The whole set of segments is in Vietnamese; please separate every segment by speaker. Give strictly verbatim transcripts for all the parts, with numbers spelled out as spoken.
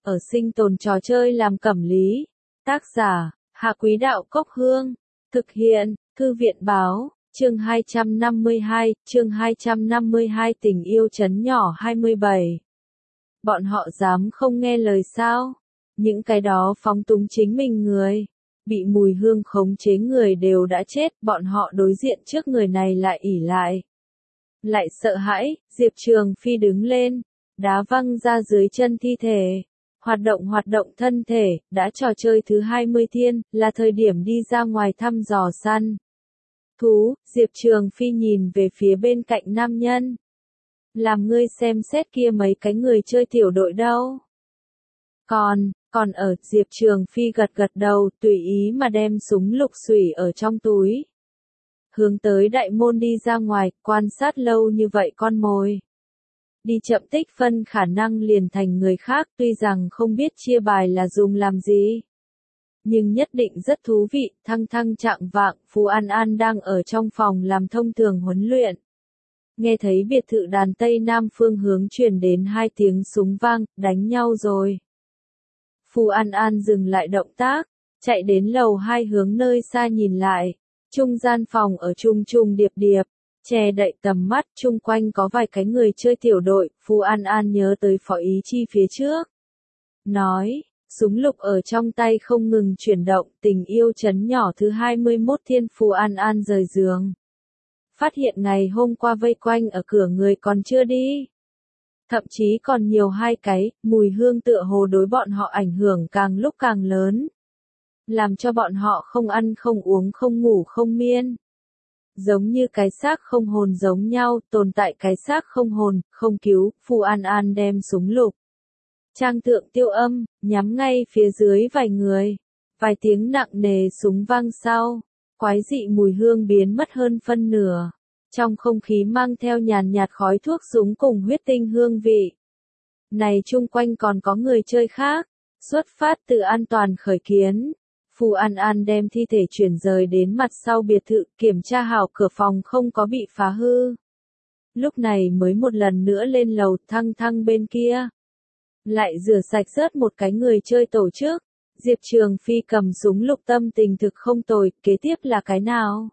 Speaker 1: ở sinh tồn trò chơi làm cẩm lý. Tác giả, Hạ Quý Đạo Cốc Hương. Thực hiện, Thư viện Báo, chương hai trăm năm mươi hai, chương hai trăm năm mươi hai tình yêu trấn nhỏ hai mươi bảy. Bọn họ dám không nghe lời sao? Những cái đó phóng túng chính mình người, bị mùi hương khống chế người đều đã chết, bọn họ đối diện trước người này lại ỉ lại. Lại sợ hãi, Diệp Trường Phi đứng lên, đá văng ra dưới chân thi thể. Hoạt động hoạt động thân thể, đã trò chơi thứ hai mươi thiên, là thời điểm đi ra ngoài thăm dò săn thú. Diệp Trường Phi nhìn về phía bên cạnh nam nhân. Làm ngươi xem xét kia mấy cái người chơi tiểu đội đâu. Còn, còn ở, Diệp Trường Phi gật gật đầu, tùy ý mà đem súng lục xủy ở trong túi. Hướng tới đại môn đi ra ngoài, quan sát lâu như vậy con mồi. Đi chậm tích phân khả năng liền thành người khác, tuy rằng không biết chia bài là dùng làm gì. Nhưng nhất định rất thú vị, thăng thăng trạng vạng, Phú An An đang ở trong phòng làm thông thường huấn luyện. Nghe thấy biệt thự đàn Tây Nam phương hướng truyền đến hai tiếng súng vang, đánh nhau rồi. Phú An An dừng lại động tác, chạy đến lầu hai hướng nơi xa nhìn lại. Trung gian phòng ở trung trung điệp điệp, che đậy tầm mắt, chung quanh có vài cái người chơi tiểu đội. Phú An An nhớ tới Phó Ý Chi phía trước. Nói, súng lục ở trong tay không ngừng chuyển động, tình yêu trấn nhỏ thứ hai mươi mốt thiên. Phú An An rời giường. Phát hiện ngày hôm qua vây quanh ở cửa người còn chưa đi. Thậm chí còn nhiều hai cái, mùi hương tựa hồ đối bọn họ ảnh hưởng càng lúc càng lớn. Làm cho bọn họ không ăn không uống không ngủ không miên. Giống như cái xác không hồn giống nhau, tồn tại cái xác không hồn, không cứu. Phú An An đem súng lục trang thượng tiêu âm, nhắm ngay phía dưới vài người. Vài tiếng nặng nề súng vang sau, quái dị mùi hương biến mất hơn phân nửa. Trong không khí mang theo nhàn nhạt khói thuốc súng cùng huyết tinh hương vị. Này chung quanh còn có người chơi khác, xuất phát từ an toàn khởi kiến. Phú An An đem thi thể chuyển rời đến mặt sau biệt thự, kiểm tra hảo cửa phòng không có bị phá hư. Lúc này mới một lần nữa lên lầu, thăng thăng bên kia. Lại rửa sạch rớt một cái người chơi tổ chức. Diệp Trường Phi cầm súng lục, tâm tình thực không tồi, kế tiếp là cái nào?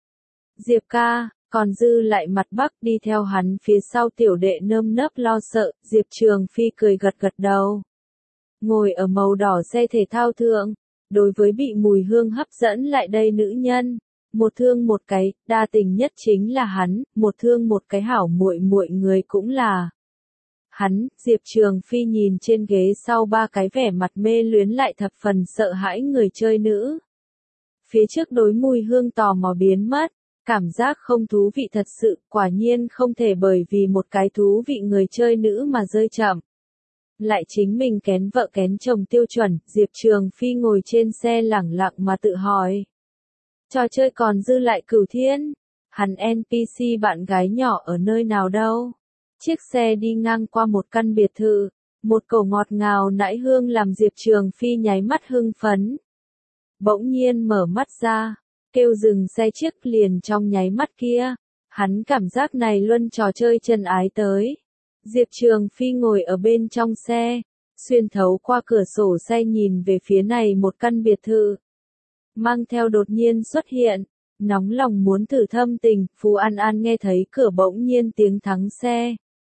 Speaker 1: Diệp ca, còn dư lại mặt Bắc đi theo hắn phía sau tiểu đệ nơm nớp lo sợ. Diệp Trường Phi cười gật gật đầu. Ngồi ở màu đỏ xe thể thao thượng. Đối với bị mùi hương hấp dẫn lại đây nữ nhân, một thương một cái, đa tình nhất chính là hắn, một thương một cái hảo muội muội người cũng là hắn. Diệp Trường Phi nhìn trên ghế sau ba cái vẻ mặt mê luyến lại thập phần sợ hãi người chơi nữ. Phía trước đối mùi hương tò mò biến mất, cảm giác không thú vị thật sự, quả nhiên không thể bởi vì một cái thú vị người chơi nữ mà rơi chậm. Lại chính mình kén vợ kén chồng tiêu chuẩn. Diệp Trường Phi ngồi trên xe lẳng lặng mà tự hỏi. Trò chơi còn dư lại Cửu Thiên. Hắn en pê xê bạn gái nhỏ ở nơi nào đâu? Chiếc xe đi ngang qua một căn biệt thự. Một cổ ngọt ngào nãi hương làm Diệp Trường Phi nháy mắt hưng phấn. Bỗng nhiên mở mắt ra, kêu dừng xe chiếc liền trong nháy mắt kia. Hắn cảm giác này luân trò chơi chân ái tới. Diệp Trường Phi ngồi ở bên trong xe, xuyên thấu qua cửa sổ xe nhìn về phía này một căn biệt thự. Mang theo đột nhiên xuất hiện, nóng lòng muốn thử thâm tình. Phú An An nghe thấy cửa bỗng nhiên tiếng thắng xe.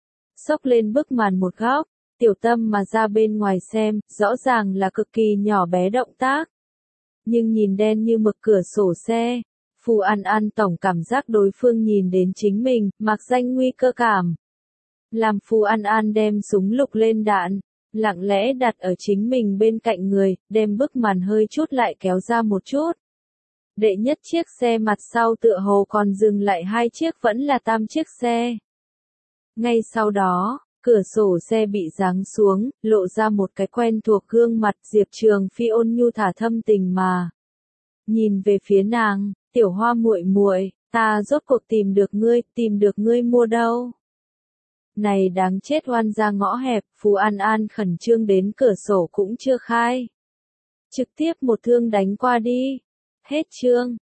Speaker 1: Xốc lên bức màn một góc, tiểu tâm mà ra bên ngoài xem, rõ ràng là cực kỳ nhỏ bé động tác. Nhưng nhìn đen như mực cửa sổ xe, Phú An An tổng cảm giác đối phương nhìn đến chính mình, mặc danh nguy cơ cảm. Làm Phú An An đem súng lục lên đạn, lặng lẽ đặt ở chính mình bên cạnh người, đem bức màn hơi chút lại kéo ra một chút. Đệ nhất chiếc xe mặt sau tựa hồ còn dừng lại hai chiếc, vẫn là tam chiếc xe. Ngay sau đó, cửa sổ xe bị giáng xuống, lộ ra một cái quen thuộc gương mặt. Diệp Trường Phi ôn nhu thả thâm tình mà nhìn về phía nàng, tiểu hoa muội muội, ta rốt cuộc tìm được ngươi, tìm được ngươi mua đâu. Này đáng chết, oan ra ngõ hẹp. Phú An An khẩn trương đến cửa sổ cũng chưa khai. Trực tiếp một thương đánh qua đi. Hết chương.